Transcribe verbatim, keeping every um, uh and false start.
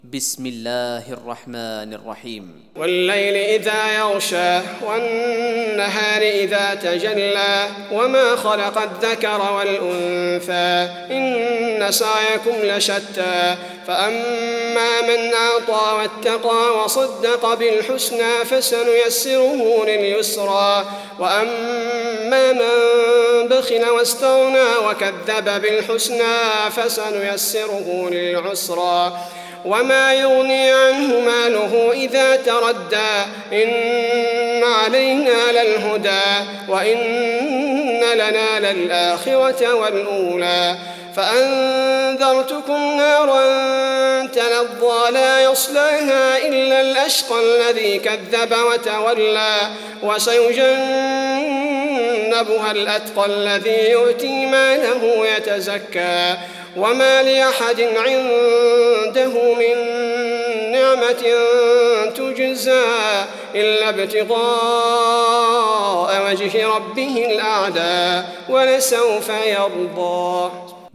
بسم الله الرحمن الرحيم. والليل إذا يغشى والنهار إذا تجلى وما خلق الذكر والأنثى إن سعيكم لشتى فأما من أعطى واتقى وصدق بالحسنى فسنيسره لليسرى وأما من بخل واستغنى وكذب بالحسنى فسنيسره للعسرى وما يغني عنه ماله إذا تردى إن علينا للهدى وإن لنا للآخرة والأولى فأنذرتكم نارا تلظى لا يصلاها إلا الأشقى الذي كذب وتولى وسيجنبها الأتقى الذي يؤتي ماله يتزكى وما لأحد عنده من نعمة تجزى إلا ابتغاء وجه ربه الأعلى ولسوف يرضى.